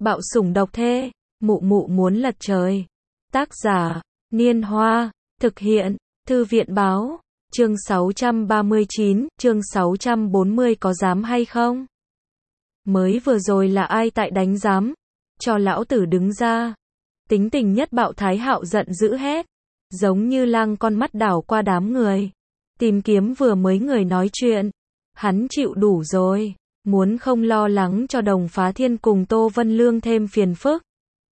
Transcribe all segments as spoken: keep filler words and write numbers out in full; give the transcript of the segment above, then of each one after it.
Bạo sủng độc thê, mụ mụ muốn lật trời. Tác giả, Niên Hoa, thực hiện, Thư viện báo, chương sáu trăm ba mươi chín, chương sáu trăm bốn mươi có dám hay không? Mới vừa rồi là ai tại đánh giám? Cho lão tử đứng ra. Tính tình nhất bạo Thái Hạo giận dữ hét, giống như lang con mắt đảo qua đám người, tìm kiếm vừa mới người nói chuyện. Hắn chịu đủ rồi, muốn không lo lắng cho Đồng Phá Thiên cùng Tô Vân Lương thêm phiền phức.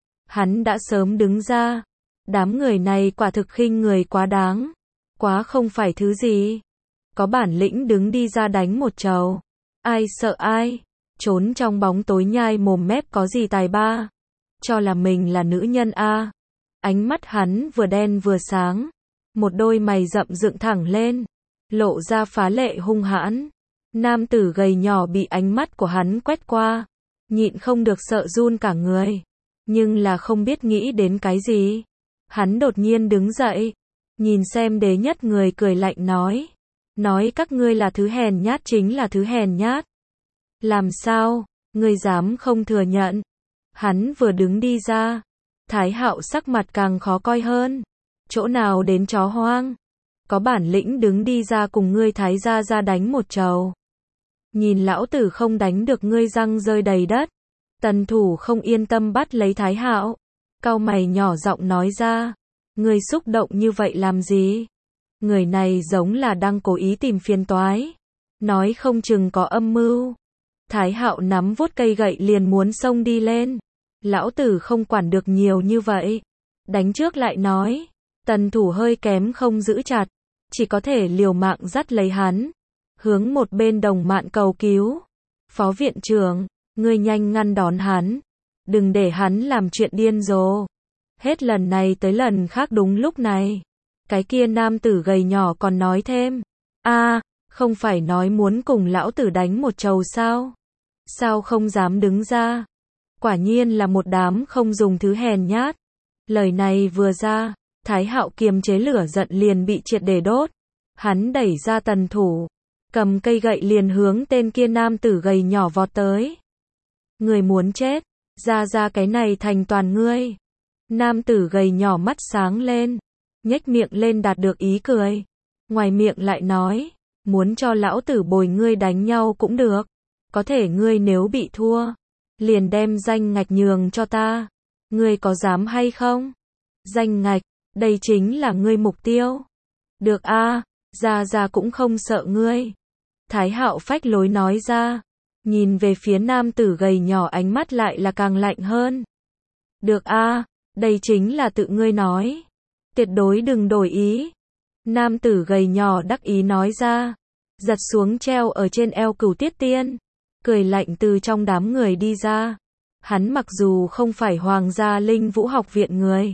Hắn đã sớm đứng ra. Đám người này quả thực khinh người quá đáng, quá không phải thứ gì. Có bản lĩnh đứng đi ra đánh một trầu. Ai sợ ai, trốn trong bóng tối nhai mồm mép có gì tài ba. Cho là mình là nữ nhân a. À. Ánh mắt hắn vừa đen vừa sáng, một đôi mày rậm dựng thẳng lên, lộ ra phá lệ hung hãn. Nam tử gầy nhỏ bị ánh mắt của hắn quét qua, nhịn không được sợ run cả người, nhưng là không biết nghĩ đến cái gì. Hắn đột nhiên đứng dậy, nhìn xem đế nhất người cười lạnh nói, nói các ngươi là thứ hèn nhát chính là thứ hèn nhát. Làm sao, ngươi dám không thừa nhận? Hắn vừa đứng đi ra, Thái Hạo sắc mặt càng khó coi hơn. Chỗ nào đến chó hoang? Có bản lĩnh đứng đi ra cùng ngươi Thái gia ra đánh một trầu. Nhìn lão tử không đánh được ngươi răng rơi đầy đất. Tần Thủ không yên tâm bắt lấy Thái Hạo, cau mày nhỏ giọng nói ra, ngươi xúc động như vậy làm gì? Người này giống là đang cố ý tìm phiền toái, nói không chừng có âm mưu. Thái Hạo nắm vuốt cây gậy liền muốn xông đi lên. Lão tử không quản được nhiều như vậy. Đánh trước lại nói. Tần Thủ hơi kém không giữ chặt, chỉ có thể liều mạng dắt lấy hắn, hướng một bên Đồng Mạn cầu cứu. Phó viện trưởng, ngươi nhanh ngăn đón hắn, đừng để hắn làm chuyện điên rồ. Hết lần này tới lần khác đúng lúc này, cái kia nam tử gầy nhỏ còn nói thêm, a, không phải nói muốn cùng lão tử đánh một trầu sao? Sao không dám đứng ra? Quả nhiên là một đám không dùng thứ hèn nhát. Lời này vừa ra, Thái Hạo kiềm chế lửa giận liền bị triệt để đốt. Hắn đẩy ra Tần Thủ, cầm cây gậy liền hướng tên kia nam tử gầy nhỏ vọt tới. Người muốn chết, ra ra cái này thành toàn ngươi. Nam tử gầy nhỏ mắt sáng lên, nhếch miệng lên đạt được ý cười. Ngoài miệng lại nói, muốn cho lão tử bồi ngươi đánh nhau cũng được. Có thể ngươi nếu bị thua, liền đem danh ngạch nhường cho ta. Ngươi có dám hay không? Danh ngạch, đây chính là ngươi mục tiêu. Được a, à, ra ra cũng không sợ ngươi. Thái Hạo phách lối nói ra, nhìn về phía nam tử gầy nhỏ ánh mắt lại là càng lạnh hơn. Được a, à, đây chính là tự ngươi nói. Tuyệt đối đừng đổi ý. Nam tử gầy nhỏ đắc ý nói ra, giật xuống treo ở trên eo Cửu Tiết Tiên, cười lạnh từ trong đám người đi ra. Hắn mặc dù không phải Hoàng gia Linh Vũ học viện người,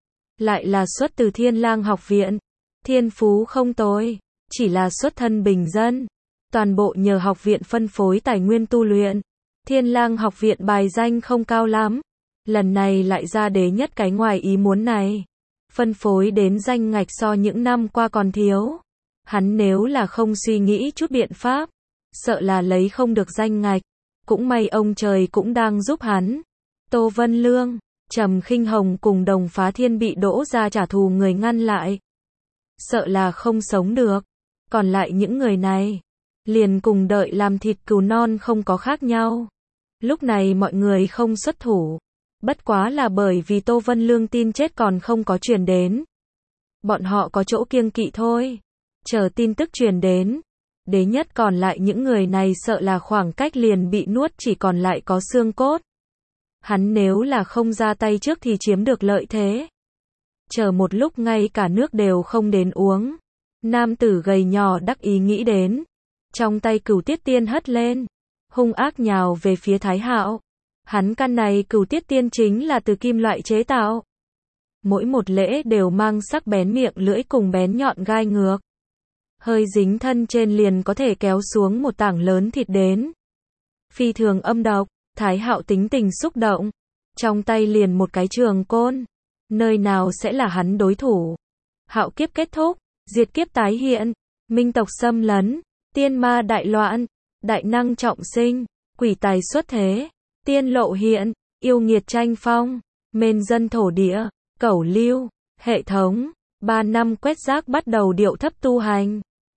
lại là xuất từ Thiên Lang học viện, thiên phú không tồi, chỉ là xuất thân bình dân, toàn bộ nhờ học viện phân phối tài nguyên tu luyện. Thiên Lang học viện bài danh không cao lắm, lần này lại ra đế nhất cái ngoài ý muốn này, phân phối đến danh ngạch so những năm qua còn thiếu. Hắn nếu là không suy nghĩ chút biện pháp, sợ là lấy không được danh ngạch. Cũng may ông trời cũng đang giúp hắn. Tô Vân Lương, Trầm Khinh Hồng cùng Đồng Phá Thiên bị đỗ ra trả thù người ngăn lại, sợ là không sống được. Còn lại những người này, liền cùng đợi làm thịt cừu non không có khác nhau. Lúc này mọi người không xuất thủ, bất quá là bởi vì Tô Vân Lương tin chết còn không có truyền đến. Bọn họ có chỗ kiêng kỵ thôi. Chờ tin tức truyền đến, đế nhất còn lại những người này sợ là khoảng cách liền bị nuốt chỉ còn lại có xương cốt. Hắn nếu là không ra tay trước thì chiếm được lợi thế. Chờ một lúc ngay cả nước đều không đến uống. Nam tử gầy nhỏ đắc ý nghĩ đến. Trong tay Cửu Tiết Tiên hất lên, hung ác nhào về phía Thái Hạo. Hắn căn này Cửu Tiết Tiên chính là từ kim loại chế tạo. Mỗi một lễ đều mang sắc bén miệng lưỡi cùng bén nhọn gai ngược. Hơi dính thân trên liền có thể kéo xuống một tảng lớn thịt đến. Phi thường âm độc, Thái Hạo tính tình xúc động. Trong tay liền một cái trường côn. Nơi nào sẽ là hắn đối thủ. Hạo kiếp kết thúc, diệt kiếp tái hiện, minh tộc xâm lấn, tiên ma đại loạn, đại năng trọng sinh, quỷ tài xuất thế, tiên lộ hiện, yêu nghiệt tranh phong, mên dân thổ địa, cẩu lưu, hệ thống, ba năm quét rác bắt đầu điệu thấp tu hành.